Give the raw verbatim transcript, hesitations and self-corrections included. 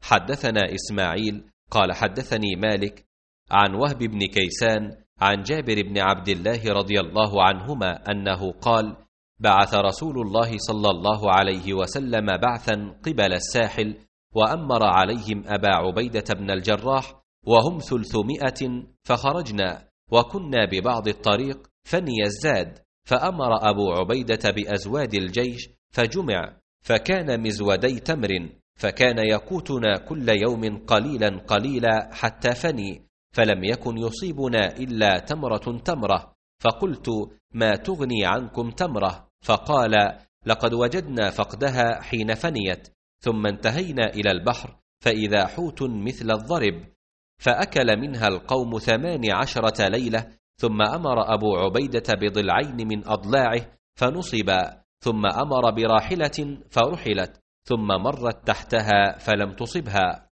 حدثنا إسماعيل قال حدثني مالك عن وهب بن كيسان عن جابر بن عبد الله رضي الله عنهما أنه قال: بعث رسول الله صلى الله عليه وسلم بعثا قبل الساحل، وأمر عليهم أبا عبيدة بن الجراح وهم ثلثمائة، فخرجنا وكنا ببعض الطريق فني الزاد، فأمر أبو عبيدة بأزواد الجيش فجمع، فكان مزودي تمر، فكان يقوتنا كل يوم قليلا قليلا حتى فني، فلم يكن يصيبنا إلا تمرة تمرة، فقلت: ما تغني عنكم تمرة؟ فقال: لقد وجدنا فقدها حين فنيت، ثم انتهينا إلى البحر فإذا حوت مثل الضرب، فأكل منها القوم ثمان عشرة ليلة، ثم أمر أبو عبيدة بضلعين من أضلاعه فنصبا، ثم أمر براحلة فرحلت، ثم مرت تحتها فلم تصبها.